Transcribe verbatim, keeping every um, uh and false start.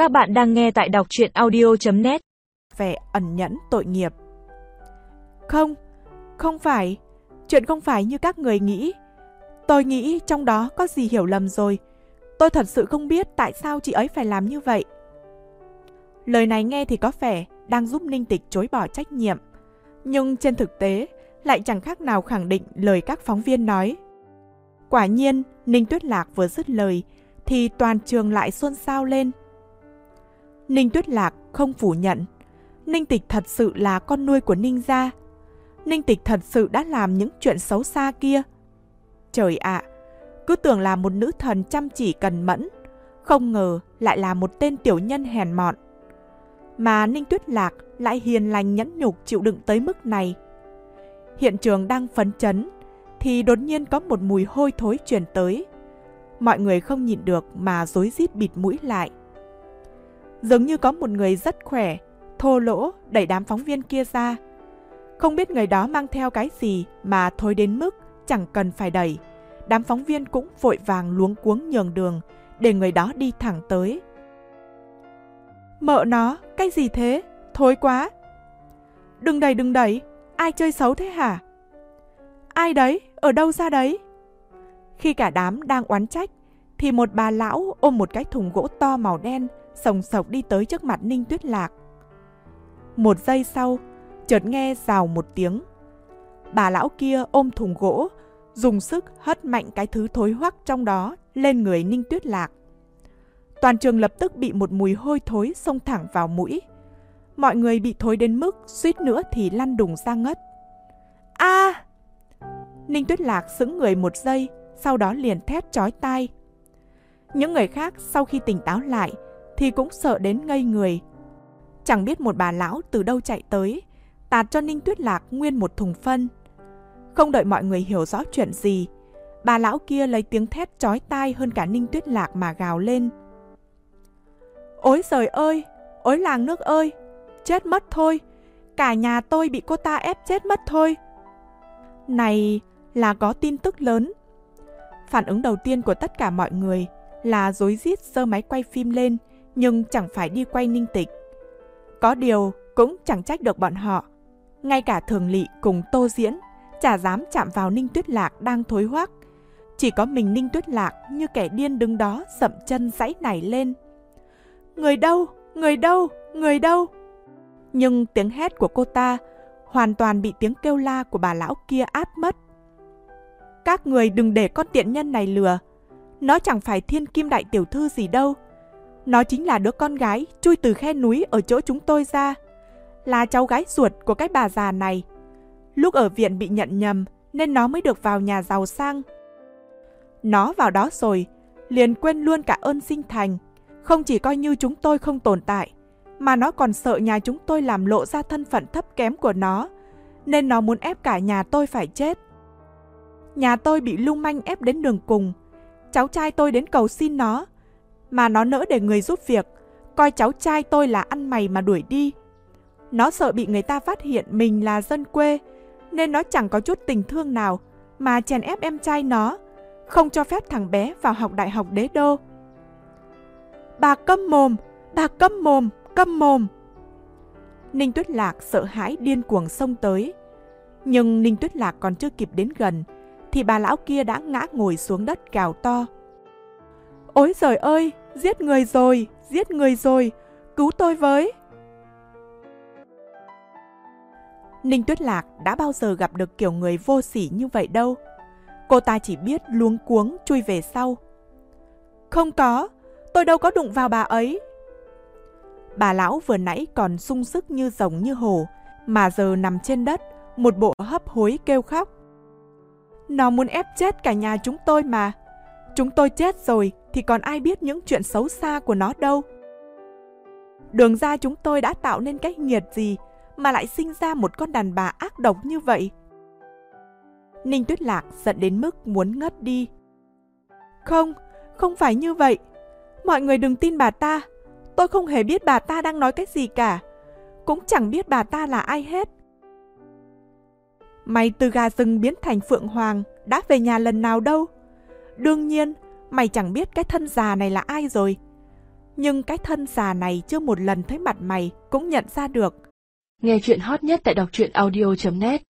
Các bạn đang nghe tại đọc truyện audio chấm net. Vẻ ẩn nhẫn tội nghiệp. Không, không phải. Chuyện không phải như các người nghĩ. Tôi nghĩ trong đó có gì hiểu lầm rồi. Tôi thật sự không biết tại sao chị ấy phải làm như vậy. Lời này nghe thì có vẻ đang giúp Ninh Tịch chối bỏ trách nhiệm. Nhưng trên thực tế lại chẳng khác nào khẳng định lời các phóng viên nói. Quả nhiên, Ninh Tuyết Lạc vừa dứt lời thì toàn trường lại xôn xao lên. Ninh Tuyết Lạc không phủ nhận. Ninh Tịch thật sự là con nuôi của Ninh gia. Ninh Tịch thật sự đã làm những chuyện xấu xa kia. Trời ạ, cứ tưởng là một nữ thần chăm chỉ cần mẫn, không ngờ lại là một tên tiểu nhân hèn mọn. Mà Ninh Tuyết Lạc lại hiền lành nhẫn nhục chịu đựng tới mức này. Hiện trường đang phấn chấn, thì đột nhiên có một mùi hôi thối truyền tới. Mọi người không nhịn được mà rối rít bịt mũi lại. Dường như có một người rất khỏe, thô lỗ đẩy đám phóng viên kia ra. Không biết người đó mang theo cái gì mà thối đến mức chẳng cần phải đẩy. Đám phóng viên cũng vội vàng luống cuống nhường đường để người đó đi thẳng tới. Mợ nó, cái gì thế? Thối quá! Đừng đẩy, đừng đẩy! Ai chơi xấu thế hả? Ai đấy? Ở đâu ra đấy? Khi cả đám đang oán trách, thì một bà lão ôm một cái thùng gỗ to màu đen sồng sộc đi tới trước mặt Ninh Tuyết Lạc. Một giây sau, chợt nghe rào một tiếng. Bà lão kia ôm thùng gỗ, dùng sức hất mạnh cái thứ thối hoắc trong đó lên người Ninh Tuyết Lạc. Toàn trường lập tức bị một mùi hôi thối xông thẳng vào mũi. Mọi người bị thối đến mức suýt nữa thì lăn đùng ra ngất. A! À! Ninh Tuyết Lạc sững người một giây, sau đó liền thét chói tai. Những người khác sau khi tỉnh táo lại thì cũng sợ đến ngây người. Chẳng biết một bà lão từ đâu chạy tới, tạt cho Ninh Tuyết Lạc nguyên một thùng phân. Không đợi mọi người hiểu rõ chuyện gì, bà lão kia lấy tiếng thét chói tai hơn cả Ninh Tuyết Lạc mà gào lên. Ối giời ơi! Ối làng nước ơi! Chết mất thôi! Cả nhà tôi bị cô ta ép chết mất thôi! Này là có tin tức lớn. Phản ứng đầu tiên của tất cả mọi người là rối rít giơ máy quay phim lên, nhưng chẳng phải đi quay Ninh Tịch. Có điều cũng chẳng trách được bọn họ. Ngay cả Thường Lị cùng Tô Diễn chả dám chạm vào Ninh Tuyết Lạc đang thối hoắc. Chỉ có mình Ninh Tuyết Lạc như kẻ điên đứng đó dậm chân giãy nảy lên. Người đâu? Người đâu? Người đâu? Nhưng tiếng hét của cô ta hoàn toàn bị tiếng kêu la của bà lão kia át mất. Các người đừng để con tiện nhân này lừa. Nó chẳng phải thiên kim đại tiểu thư gì đâu. Nó chính là đứa con gái chui từ khe núi ở chỗ chúng tôi ra. Là cháu gái ruột của cái bà già này. Lúc ở viện bị nhận nhầm nên nó mới được vào nhà giàu sang. Nó vào đó rồi, liền quên luôn cả ơn sinh thành. Không chỉ coi như chúng tôi không tồn tại, mà nó còn sợ nhà chúng tôi làm lộ ra thân phận thấp kém của nó, nên nó muốn ép cả nhà tôi phải chết. Nhà tôi bị lưu manh ép đến đường cùng. Cháu trai tôi đến cầu xin nó, mà nó nỡ để người giúp việc, coi cháu trai tôi là ăn mày mà đuổi đi. Nó sợ bị người ta phát hiện mình là dân quê, nên nó chẳng có chút tình thương nào mà chèn ép em trai nó, không cho phép thằng bé vào học đại học Đế Đô. Bà câm mồm, bà câm mồm, câm mồm. Ninh Tuyết Lạc sợ hãi điên cuồng xông tới. Nhưng Ninh Tuyết Lạc còn chưa kịp đến gần, thì bà lão kia đã ngã ngồi xuống đất gào to. Ôi giời ơi, giết người rồi, giết người rồi, cứu tôi với. Ninh Tuyết Lạc đã bao giờ gặp được kiểu người vô sỉ như vậy đâu. Cô ta chỉ biết luống cuống chui về sau. Không có, tôi đâu có đụng vào bà ấy. Bà lão vừa nãy còn sung sức như rồng như hổ, mà giờ nằm trên đất, một bộ hấp hối kêu khóc. Nó muốn ép chết cả nhà chúng tôi mà. Chúng tôi chết rồi thì còn ai biết những chuyện xấu xa của nó đâu. Đường ra chúng tôi đã tạo nên cái nghiệt gì mà lại sinh ra một con đàn bà ác độc như vậy. Ninh Tuyết Lạc giận đến mức muốn ngất đi. Không, không phải như vậy. Mọi người đừng tin bà ta. Tôi không hề biết bà ta đang nói cái gì cả. Cũng chẳng biết bà ta là ai hết. Mày từ gà rừng biến thành phượng hoàng đã về nhà lần nào đâu. Đương nhiên, mày chẳng biết cái thân già này là ai rồi. nhưng cái thân già này chưa một lần thấy mặt mày cũng nhận ra được. Nghe chuyện hot nhất tại đọc truyện audio chấm net